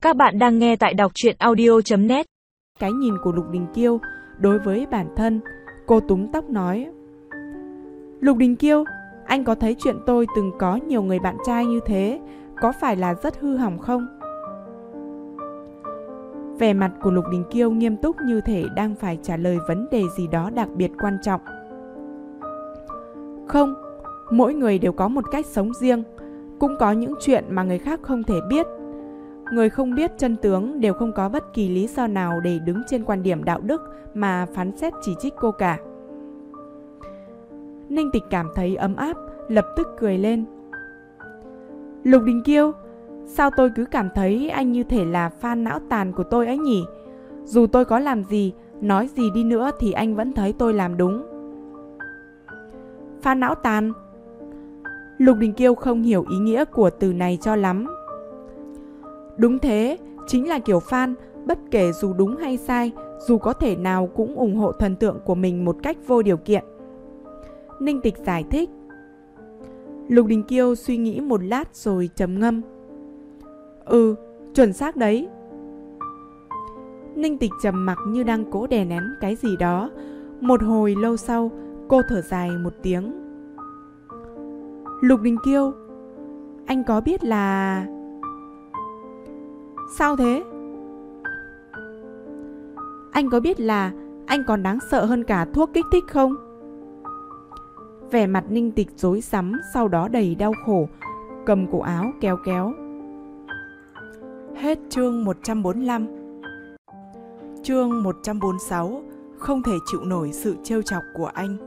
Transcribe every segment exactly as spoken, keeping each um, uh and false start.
Các bạn đang nghe tại đọc truyện audio chấm net. Cái nhìn của Lục Đình Kiêu đối với bản thân, cô túm tóc nói: Lục Đình Kiêu, anh có thấy chuyện tôi từng có nhiều người bạn trai như thế có phải là rất hư hỏng không? Vẻ mặt của Lục Đình Kiêu nghiêm túc như thể đang phải trả lời vấn đề gì đó đặc biệt quan trọng. Không, mỗi người đều có một cách sống riêng, cũng có những chuyện mà người khác không thể biết. Người không biết chân tướng đều không có bất kỳ lý do nào để đứng trên quan điểm đạo đức mà phán xét chỉ trích cô cả. Ninh Tịch cảm thấy ấm áp, lập tức cười lên. Lục Đình Kiêu, sao tôi cứ cảm thấy anh như thể là fan não tàn của tôi ấy nhỉ? Dù tôi có làm gì, nói gì đi nữa thì anh vẫn thấy tôi làm đúng. Fan não tàn? Lục Đình Kiêu không hiểu ý nghĩa của từ này cho lắm. Đúng thế, chính là kiểu fan, bất kể dù đúng hay sai, dù có thể nào cũng ủng hộ thần tượng của mình một cách vô điều kiện. Ninh Tịch giải thích. Lục Đình Kiêu suy nghĩ một lát rồi trầm ngâm. Ừ, chuẩn xác đấy. Ninh Tịch trầm mặc như đang cố đè nén cái gì đó. Một hồi lâu sau, cô thở dài một tiếng. Lục Đình Kiêu, anh có biết là... Sao thế? Anh có biết là anh còn đáng sợ hơn cả thuốc kích thích không? Vẻ mặt Ninh Tịch rối rắm, sau đó đầy đau khổ, cầm cổ áo kéo kéo. Hết chương một trăm bốn mươi lăm. Chương một trăm bốn mươi sáu. Không thể chịu nổi sự trêu chọc của anh.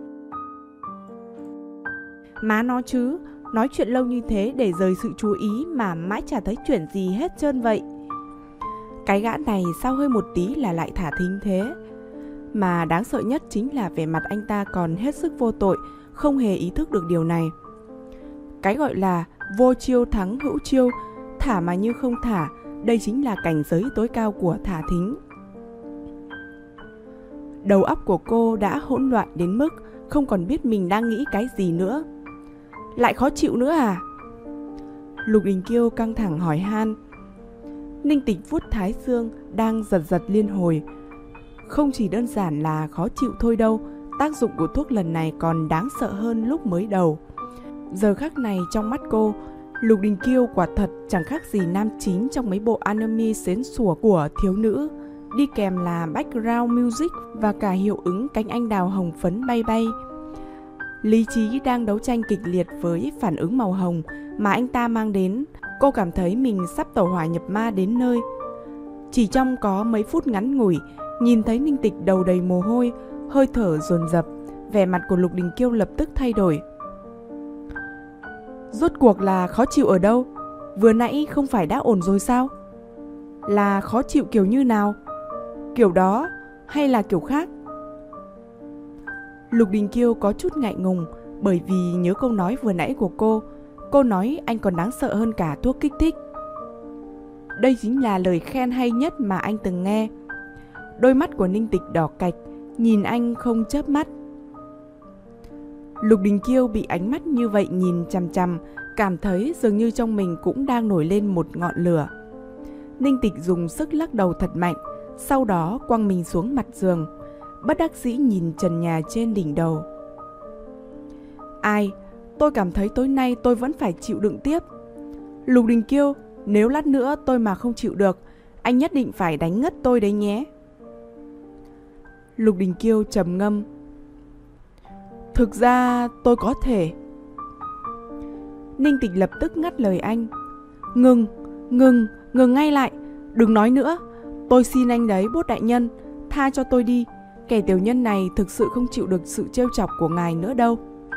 Má nó chứ, nói chuyện lâu như thế để rời sự chú ý mà mãi chả thấy chuyện gì hết trơn vậy. Cái gã này sao hơi một tí là lại thả thính thế? Mà đáng sợ nhất chính là vẻ mặt anh ta còn hết sức vô tội, không hề ý thức được điều này. Cái gọi là vô chiêu thắng hữu chiêu, thả mà như không thả, đây chính là cảnh giới tối cao của thả thính. Đầu óc của cô đã hỗn loạn đến mức không còn biết mình đang nghĩ cái gì nữa. Lại khó chịu nữa à? Lục Đình Kiêu căng thẳng hỏi han. Ninh Tịch vuốt thái dương đang giật giật liên hồi. Không chỉ đơn giản là khó chịu thôi đâu, tác dụng của thuốc lần này còn đáng sợ hơn lúc mới đầu. Giờ khắc này trong mắt cô, Lục Đình Kiêu quả thật chẳng khác gì nam chính trong mấy bộ anime xến sủa của thiếu nữ, đi kèm là background music và cả hiệu ứng cánh anh đào hồng phấn bay bay. Lý trí đang đấu tranh kịch liệt với phản ứng màu hồng mà anh ta mang đến. Cô cảm thấy mình sắp tẩu hỏa nhập ma đến nơi. Chỉ trong có mấy phút ngắn ngủi, nhìn thấy Ninh Tịch đầu đầy mồ hôi, hơi thở dồn dập, vẻ mặt của Lục Đình Kiêu lập tức thay đổi. Rốt cuộc là khó chịu ở đâu? Vừa nãy không phải đã ổn rồi sao? Là khó chịu kiểu như nào? Kiểu đó hay là kiểu khác? Lục Đình Kiêu có chút ngại ngùng bởi vì nhớ câu nói vừa nãy của cô. Cô nói anh còn đáng sợ hơn cả thuốc kích thích. Đây chính là lời khen hay nhất mà anh từng nghe. Đôi mắt của Ninh Tịch đỏ cạch, nhìn anh không chớp mắt. Lục Đình Kiêu bị ánh mắt như vậy nhìn chằm chằm, cảm thấy dường như trong mình cũng đang nổi lên một ngọn lửa. Ninh Tịch dùng sức lắc đầu thật mạnh, sau đó quăng mình xuống mặt giường, bất đắc dĩ nhìn trần nhà trên đỉnh đầu. Ai, tôi cảm thấy tối nay tôi vẫn phải chịu đựng tiếp. Lục Đình Kiêu, nếu lát nữa tôi mà không chịu được, anh nhất định phải đánh ngất tôi đấy nhé. Lục Đình Kiêu trầm ngâm. Thực ra tôi có thể. Ninh Tịch lập tức ngắt lời anh. Ngừng, ngừng, ngừng ngay lại, đừng nói nữa. Tôi xin anh đấy bốt đại nhân, tha cho tôi đi. Kẻ tiểu nhân này thực sự không chịu được sự trêu chọc của ngài nữa đâu.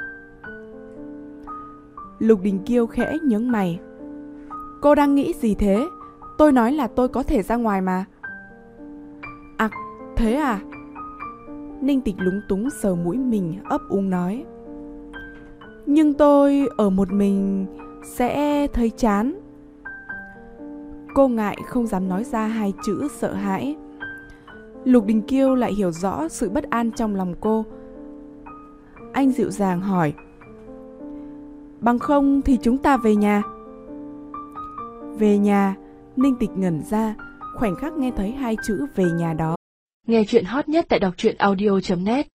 Lục Đình Kiêu khẽ nhướng mày. Cô đang nghĩ gì thế? Tôi nói là tôi có thể ra ngoài mà. À, thế à? Ninh Tịch lúng túng sờ mũi mình, ấp úng nói. Nhưng tôi ở một mình sẽ thấy chán. Cô ngại không dám nói ra hai chữ sợ hãi. Lục Đình Kiêu lại hiểu rõ sự bất an trong lòng cô. Anh dịu dàng hỏi. Bằng không thì chúng ta về nhà. Về nhà, Ninh Tịch ngẩn ra, khoảnh khắc nghe thấy hai chữ về nhà đó. Nghe chuyện hot nhất tại đọc truyện audio chấm net